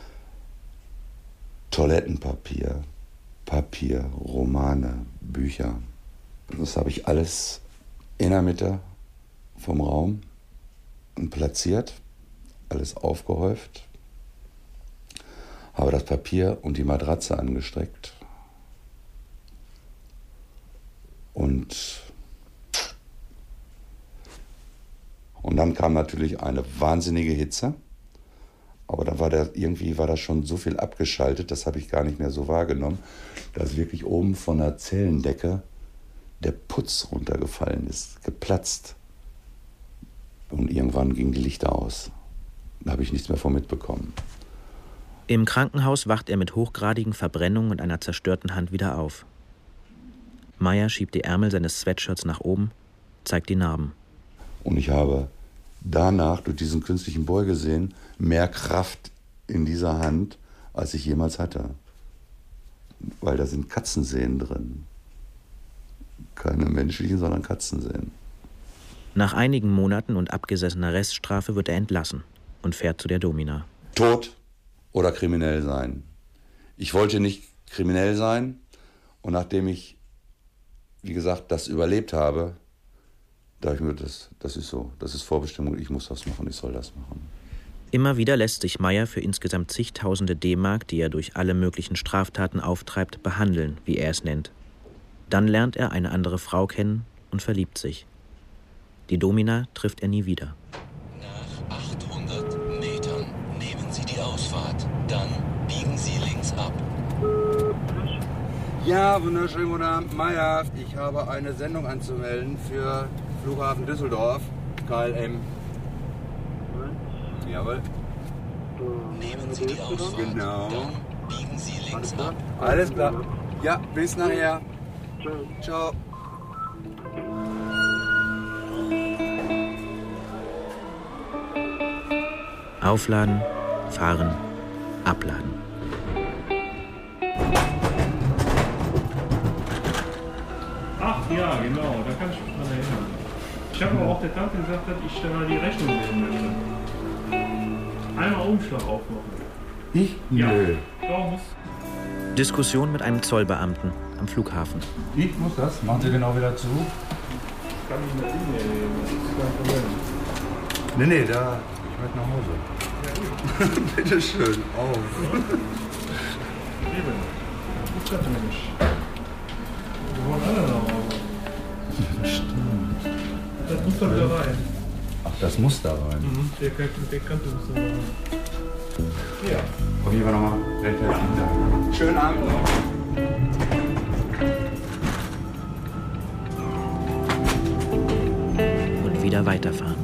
Toilettenpapier, Papier, Romane, Bücher. Das habe ich alles in der Mitte vom Raum platziert, alles aufgehäuft, habe das Papier und die Matratze angestreckt und dann kam natürlich eine wahnsinnige Hitze, aber dann irgendwie war da schon so viel abgeschaltet, das habe ich gar nicht mehr so wahrgenommen, dass wirklich oben von der Zellendecke der Putz runtergefallen ist, geplatzt. Und irgendwann gingen die Lichter aus. Da habe ich nichts mehr von mitbekommen. Im Krankenhaus wacht er mit hochgradigen Verbrennungen und einer zerstörten Hand wieder auf. Meyer schiebt die Ärmel seines Sweatshirts nach oben, zeigt die Narben. Und ich habe danach durch diesen künstlichen Beugesehen mehr Kraft in dieser Hand, als ich jemals hatte. Weil da sind Katzensehnen drin. Keine menschlichen, sondern Katzensehnen. Nach einigen Monaten und abgesessener Reststrafe wird er entlassen und fährt zu der Domina. Tot oder kriminell sein. Ich wollte nicht kriminell sein und nachdem ich, wie gesagt, das überlebt habe, dachte ich mir, das ist so, das ist Vorbestimmung, ich muss das machen, ich soll das machen. Immer wieder lässt sich Meyer für insgesamt zigtausende D-Mark, die er durch alle möglichen Straftaten auftreibt, behandeln, wie er es nennt. Dann lernt er eine andere Frau kennen und verliebt sich. Die Domina trifft er nie wieder. Nach 800 Metern nehmen Sie die Ausfahrt. Dann biegen Sie links ab. Ja, wunderschönen guten Abend, Meyer. Ich habe eine Sendung anzumelden für Flughafen Düsseldorf, KLM. Jawohl. Nehmen Sie die Ausfahrt. Genau. Dann biegen Sie links ab. Alles klar. Ja, bis nachher. Ciao. Aufladen, fahren, abladen. Ach ja, genau, da kann ich mich dran erinnern. Ich habe aber auch der Tante gesagt, dass ich da mal die Rechnung sehen möchte. Einmal Umschlag aufmachen. Ich? Ja. Nö. Doch, muss. Diskussion mit einem Zollbeamten am Flughafen. Ich muss das? Machen Sie genau wieder zu? Kann ich nicht nehmen, das ist kein Problem. Nee, da. Ich möchte nach Hause. Ja, gut. Bitte schön, auf. Eben. Das klappt mir nicht. Wir wollen alle nach Hause. Stimmt. Das muss doch wieder rein. Ach, das muss da rein. Mhm. Der Kante muss da rein. Ja. Auf jeden Fall nochmal recht herzlichen Dank. Schönen Abend noch. Und wieder weiterfahren.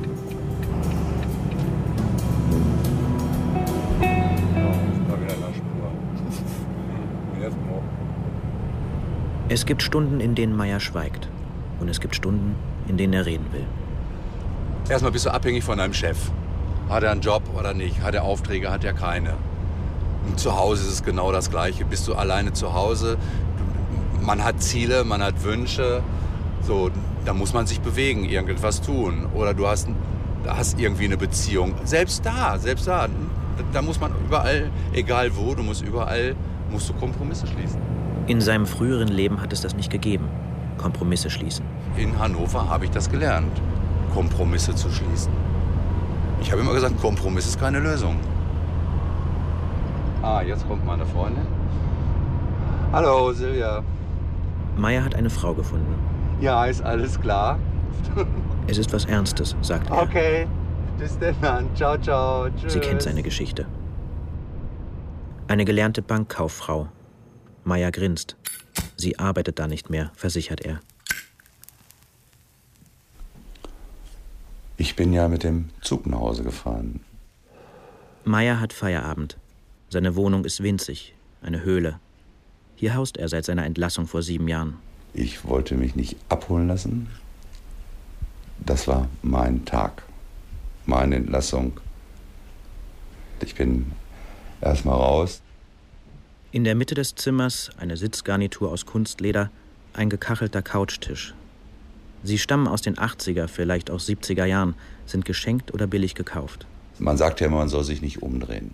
Es gibt Stunden, in denen Meyer schweigt. Und es gibt Stunden, in denen er reden will. Erstmal bist du abhängig von deinem Chef. Hat er einen Job oder nicht? Hat er Aufträge, hat er keine? Und zu Hause ist es genau das Gleiche. Bist du alleine zu Hause? Man hat Ziele, man hat Wünsche. So, da muss man sich bewegen, irgendetwas tun. Oder du hast irgendwie eine Beziehung. Selbst da, da muss man überall, egal wo, musst du Kompromisse schließen. In seinem früheren Leben hat es das nicht gegeben. Kompromisse schließen. In Hannover habe ich das gelernt, Kompromisse zu schließen. Ich habe immer gesagt, Kompromiss ist keine Lösung. Ah, jetzt kommt meine Freundin. Hallo, Silvia. Meyer hat eine Frau gefunden. Ja, ist alles klar. Es ist was Ernstes, sagt er. Okay, bis dann. Ciao, ciao. Tschüss. Sie kennt seine Geschichte. Eine gelernte Bankkauffrau. Meyer grinst. Sie arbeitet da nicht mehr, versichert er. Ich bin ja mit dem Zug nach Hause gefahren. Meyer hat Feierabend. Seine Wohnung ist winzig, eine Höhle. Hier haust er seit seiner Entlassung vor 7 Jahren. Ich wollte mich nicht abholen lassen. Das war mein Tag, meine Entlassung. Ich bin erstmal raus. In der Mitte des Zimmers eine Sitzgarnitur aus Kunstleder, ein gekachelter Couchtisch. Sie stammen aus den 80er, vielleicht auch 70er Jahren, sind geschenkt oder billig gekauft. Man sagt ja immer, man soll sich nicht umdrehen.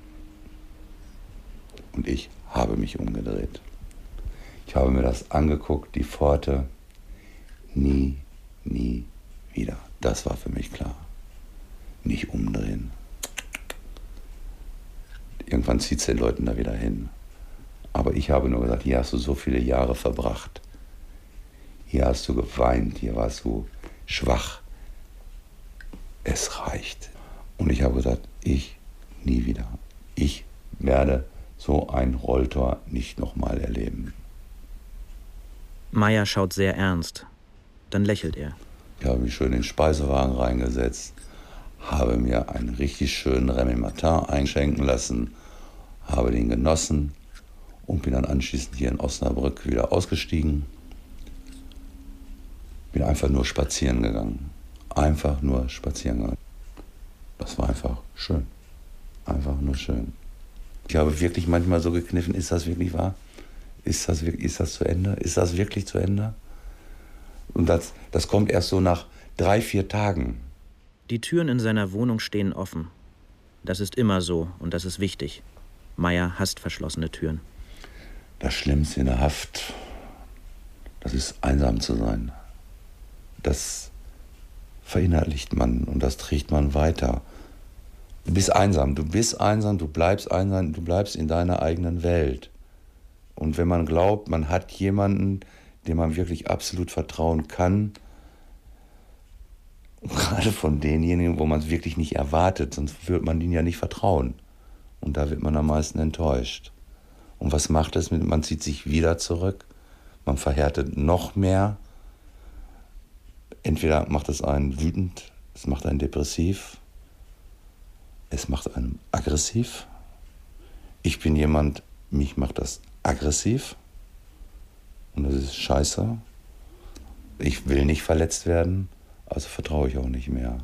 Und ich habe mich umgedreht. Ich habe mir das angeguckt, die Pforte. Nie wieder. Das war für mich klar. Nicht umdrehen. Irgendwann zieht es den Leuten da wieder hin. Aber ich habe nur gesagt, hier hast du so viele Jahre verbracht. Hier hast du geweint, hier warst du schwach. Es reicht. Und ich habe gesagt, ich nie wieder. Ich werde so ein Rolltor nicht nochmal erleben. Meyer schaut sehr ernst. Dann lächelt er. Ich habe mich schön in den Speisewagen reingesetzt, habe mir einen richtig schönen Remy Martin einschenken lassen, habe den genossen und bin dann anschließend hier in Osnabrück wieder ausgestiegen. Bin einfach nur spazieren gegangen. Einfach nur spazieren gegangen. Das war einfach schön. Einfach nur schön. Ich habe wirklich manchmal so gekniffen, ist das wirklich wahr? Ist das zu Ende? Ist das wirklich zu Ende? Und das kommt erst so nach 3-4 Tagen. Die Türen in seiner Wohnung stehen offen. Das ist immer so und das ist wichtig. Meyer hasst verschlossene Türen. Das Schlimmste in der Haft, das ist einsam zu sein. Das verinnerlicht man und das trägt man weiter. Du bist einsam, du bleibst einsam, du bleibst in deiner eigenen Welt. Und wenn man glaubt, man hat jemanden, dem man wirklich absolut vertrauen kann, gerade von denjenigen, wo man es wirklich nicht erwartet, sonst würde man ihnen ja nicht vertrauen. Und da wird man am meisten enttäuscht. Und was macht es? Man zieht sich wieder zurück, man verhärtet noch mehr. Entweder macht es einen wütend, es macht einen depressiv, es macht einen aggressiv. Ich bin jemand, mich macht das aggressiv und das ist scheiße. Ich will nicht verletzt werden, also vertraue ich auch nicht mehr.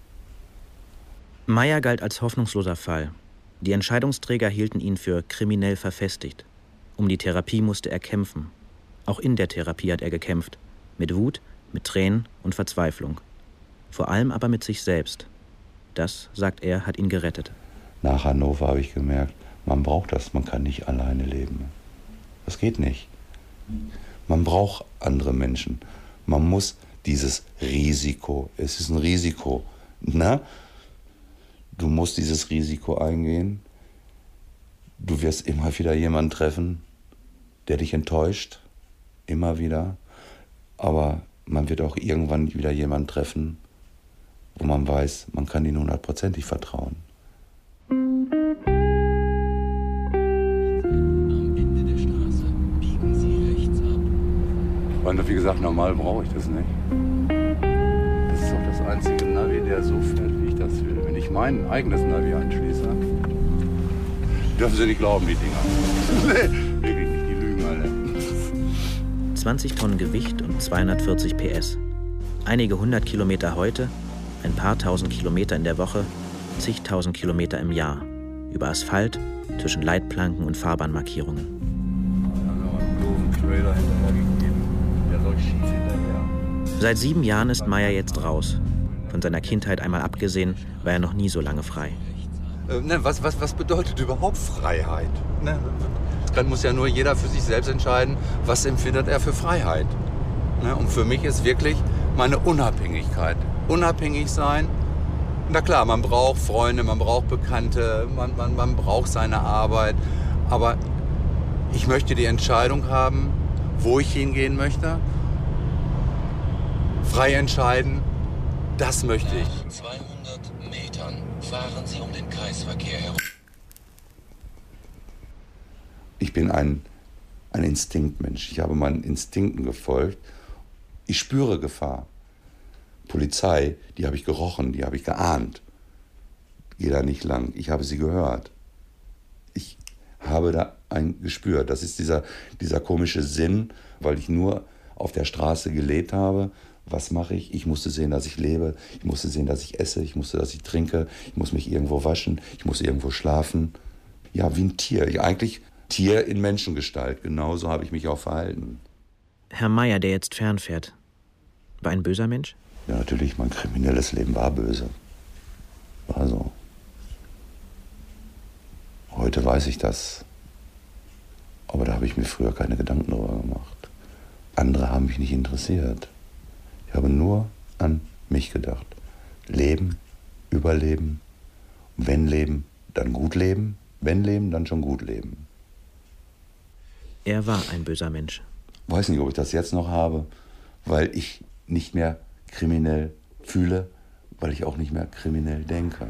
Meyer galt als hoffnungsloser Fall. Die Entscheidungsträger hielten ihn für kriminell verfestigt. Um die Therapie musste er kämpfen. Auch in der Therapie hat er gekämpft. Mit Wut, mit Tränen und Verzweiflung. Vor allem aber mit sich selbst. Das, sagt er, hat ihn gerettet. Nach Hannover habe ich gemerkt, Man braucht das, man kann nicht alleine leben. Das geht nicht. Man braucht andere Menschen. Man muss dieses Risiko, es ist ein Risiko, ne? Du musst dieses Risiko eingehen. Du wirst immer wieder jemanden treffen, der dich enttäuscht, immer wieder. Aber man wird auch irgendwann wieder jemanden treffen, wo man weiß, man kann ihnen 100%ig vertrauen. Am Ende der Straße biegen Sie rechts ab. Weil, wie gesagt, normal brauche ich das nicht. Das ist doch das einzige Navi, der so fährt, wie ich das will. Wenn ich mein eigenes Navi anschließe, dürfen Sie nicht glauben, die Dinger. Nee, wirklich nicht, die lügen alle. 20 Tonnen Gewicht und 240 PS. Einige 100 Kilometer heute, ein paar tausend Kilometer in der Woche, zigtausend Kilometer im Jahr. Über Asphalt, zwischen Leitplanken und Fahrbahnmarkierungen. Seit 7 Jahren ist Meyer jetzt raus. Von seiner Kindheit einmal abgesehen, war er noch nie so lange frei. Was bedeutet überhaupt Freiheit? Dann muss ja nur jeder für sich selbst entscheiden, was empfindet er für Freiheit. Und für mich ist wirklich meine Unabhängigkeit. Unabhängig sein. Na klar, man braucht Freunde, man braucht Bekannte, man braucht seine Arbeit. Aber ich möchte die Entscheidung haben, wo ich hingehen möchte. Frei entscheiden, das möchte ich. Nach 200 Metern fahren Sie um den Kreisverkehr herum. Ich bin ein Instinktmensch. Ich habe meinen Instinkten gefolgt. Ich spüre Gefahr. Polizei, die habe ich gerochen, die habe ich geahnt. Gehe da nicht lang. Ich habe sie gehört. Ich habe da ein Gespür. Das ist dieser komische Sinn, weil ich nur auf der Straße gelebt habe. Was mache ich? Ich musste sehen, dass ich lebe. Ich musste sehen, dass ich esse. Ich musste, dass ich trinke. Ich muss mich irgendwo waschen. Ich muss irgendwo schlafen. Ja, wie ein Tier. Eigentlich Tier in Menschengestalt. Genauso habe ich mich auch verhalten. Herr Meyer, der jetzt fernfährt, war ein böser Mensch? Ja, natürlich, mein kriminelles Leben war böse. War so. Heute weiß ich das. Aber da habe ich mir früher keine Gedanken darüber gemacht. Andere haben mich nicht interessiert. Ich habe nur an mich gedacht. Leben, überleben. Wenn leben, dann gut leben. Wenn leben, dann schon gut leben. Er war ein böser Mensch. Weiß nicht, ob ich das jetzt noch habe, weil ich nicht mehr kriminell fühle, weil ich auch nicht mehr kriminell denke.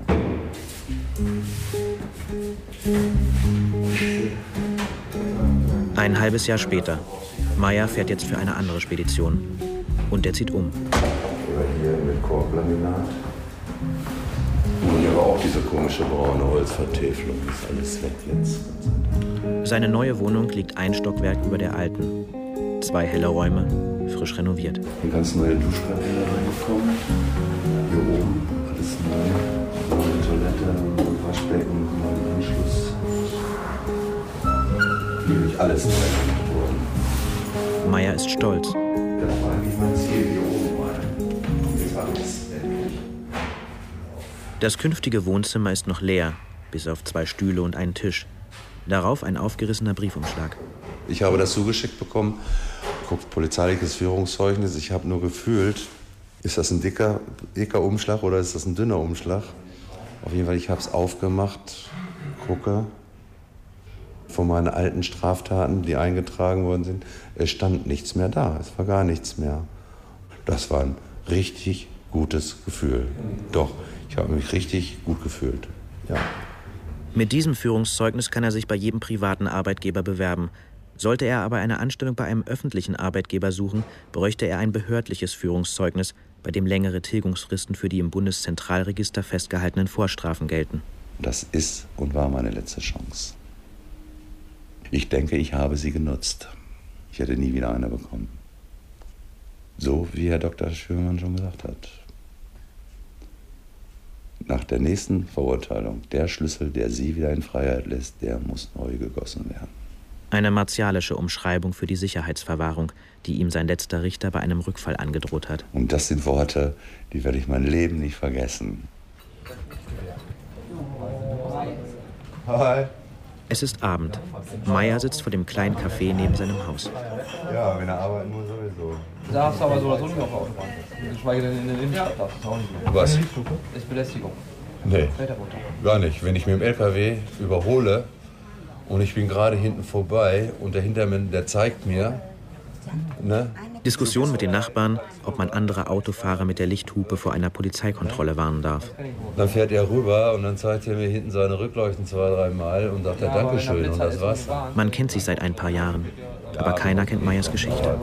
Ein halbes Jahr später. Meyer fährt jetzt für eine andere Spedition. Und er zieht um. Oder hier mit Korblaminat. Und hier war auch diese komische braune Holzvertäfelung. Ist alles weg jetzt. Seine neue Wohnung liegt ein Stockwerk über der alten. 2 helle Räume, frisch renoviert. Hier ganz neue Duschkabine reingekommen. Hier oben alles neu. Neue Toilette, Waschbecken, neuen Anschluss. Hier ist alles neu worden. Meyer ist stolz. Das war eigentlich mein Ziel, hier oben rein. Jetzt war es endlich. Das künftige Wohnzimmer ist noch leer, bis auf 2 Stühle und einen Tisch. Darauf ein aufgerissener Briefumschlag. Ich habe das zugeschickt bekommen. Guckt, polizeiliches Führungszeugnis. Ich habe nur gefühlt, ist das ein dicker Umschlag oder ist das ein dünner Umschlag? Auf jeden Fall, ich habe es aufgemacht, gucke. Von meinen alten Straftaten, die eingetragen worden sind, es stand nichts mehr da. Es war gar nichts mehr. Das war ein richtig gutes Gefühl. Doch, ich habe mich richtig gut gefühlt. Ja. Mit diesem Führungszeugnis kann er sich bei jedem privaten Arbeitgeber bewerben. Sollte er aber eine Anstellung bei einem öffentlichen Arbeitgeber suchen, bräuchte er ein behördliches Führungszeugnis, bei dem längere Tilgungsfristen für die im Bundeszentralregister festgehaltenen Vorstrafen gelten. Das ist und war meine letzte Chance. Ich denke, ich habe sie genutzt. Ich hätte nie wieder eine bekommen. So wie Herr Dr. Schürmann schon gesagt hat. Nach der nächsten Verurteilung, der Schlüssel, der Sie wieder in Freiheit lässt, der muss neu gegossen werden. Eine martialische Umschreibung für die Sicherheitsverwahrung, die ihm sein letzter Richter bei einem Rückfall angedroht hat. Und das sind Worte, die werde ich mein Leben nicht vergessen. Hi. Es ist Abend. Meyer sitzt vor dem kleinen Café neben seinem Haus. Ja, wenn er arbeiten muss, sowieso. Darfst du aber so oder so nicht auf der Autobahn. Geschweige denn in der Innenstadt darfst du auch nicht mehr. Was? Ist Belästigung. Nee, gar nicht. Wenn ich mit dem LKW überhole und ich bin gerade hinten vorbei und der hinter mir, der zeigt mir, ne? Diskussion mit den Nachbarn, ob man andere Autofahrer mit der Lichthupe vor einer Polizeikontrolle warnen darf. Dann fährt er rüber und dann zeigt er mir hinten seine Rückleuchten 2-3 Mal und sagt Dankeschön und das war's. Man kennt sich seit ein paar Jahren, aber keiner kennt Meyers Geschichte.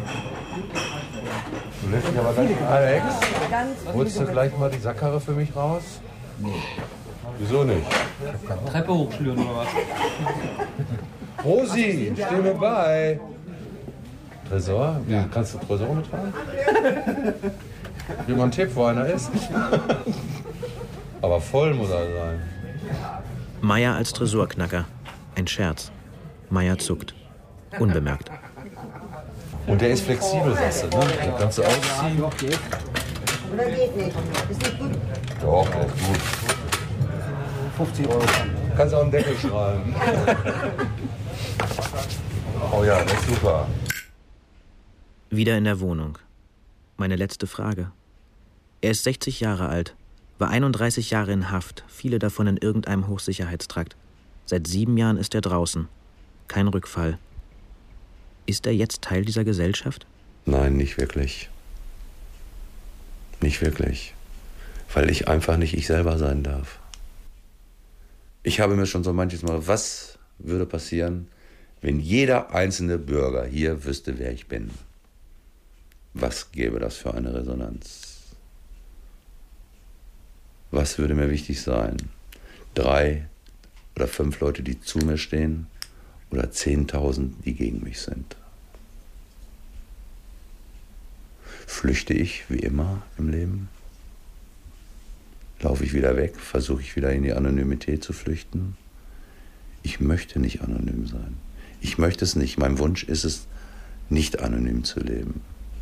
Du lässt dich aber ganz... Alex, holst du gleich mal die Sackkarre für mich raus? Nee. Wieso nicht? Treppe hochschlüren oder was? Rosi, steh mir bei. Tresor? Ja. Kannst du Tresor mittragen? Gib mal einen Tipp, wo einer ist. Aber voll muss er sein. Meyer als Tresorknacker. Ein Scherz. Meyer zuckt. Unbemerkt. Und der ist flexibel, sagst du, ne? Den kannst du ausziehen. Oder geht nicht? Ist nicht gut? Doch, der ist gut. 50 €. Kannst auch einen Deckel schreiben. Oh ja, das ist super. Wieder in der Wohnung. Meine letzte Frage. Er ist 60 Jahre alt, war 31 Jahre in Haft, viele davon in irgendeinem Hochsicherheitstrakt. Seit 7 Jahren ist er draußen. Kein Rückfall. Ist er jetzt Teil dieser Gesellschaft? Nein, nicht wirklich. Nicht wirklich. Weil ich einfach nicht ich selber sein darf. Ich habe mir schon so manches Mal, was würde passieren, wenn jeder einzelne Bürger hier wüsste, wer ich bin? Was gäbe das für eine Resonanz? Was würde mir wichtig sein? 3 oder 5 Leute, die zu mir stehen, oder 10.000, die gegen mich sind? Flüchte ich wie immer im Leben? Laufe ich wieder weg? Versuche ich wieder in die Anonymität zu flüchten? Ich möchte nicht anonym sein. Ich möchte es nicht. Mein Wunsch ist es, nicht anonym zu leben.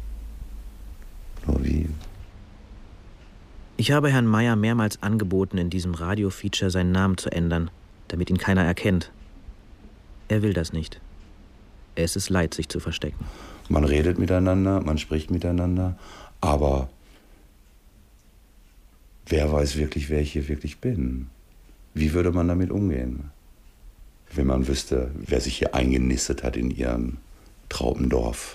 Nur wie? Ich habe Herrn Meyer mehrmals angeboten, in diesem Radio-Feature seinen Namen zu ändern, damit ihn keiner erkennt. Er will das nicht. Er ist es leid, sich zu verstecken. Man redet miteinander, man spricht miteinander, aber wer weiß wirklich, wer ich hier wirklich bin? Wie würde man damit umgehen? Wenn man wüsste, wer sich hier eingenistet hat in ihrem Traubendorf.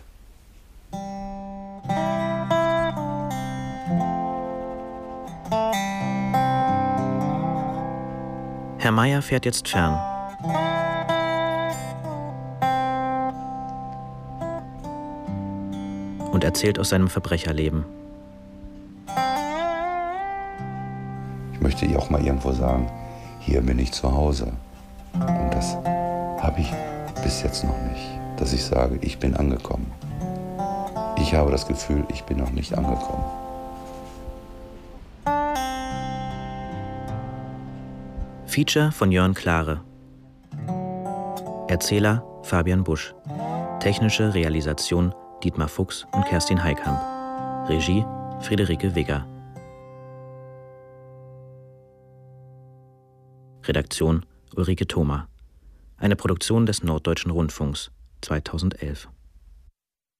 Herr Meyer fährt jetzt fern. Und erzählt aus seinem Verbrecherleben. Ich möchte ihr auch mal irgendwo sagen, hier bin ich zu Hause. Und das habe ich bis jetzt noch nicht, dass ich sage, ich bin angekommen. Ich habe das Gefühl, ich bin noch nicht angekommen. Feature von Jörn Klare. Erzähler Fabian Busch. Technische Realisation Dietmar Fuchs und Kerstin Heikamp. Regie Friederike Wigger. Redaktion Ulrike Thoma. Eine Produktion des Norddeutschen Rundfunks 2011.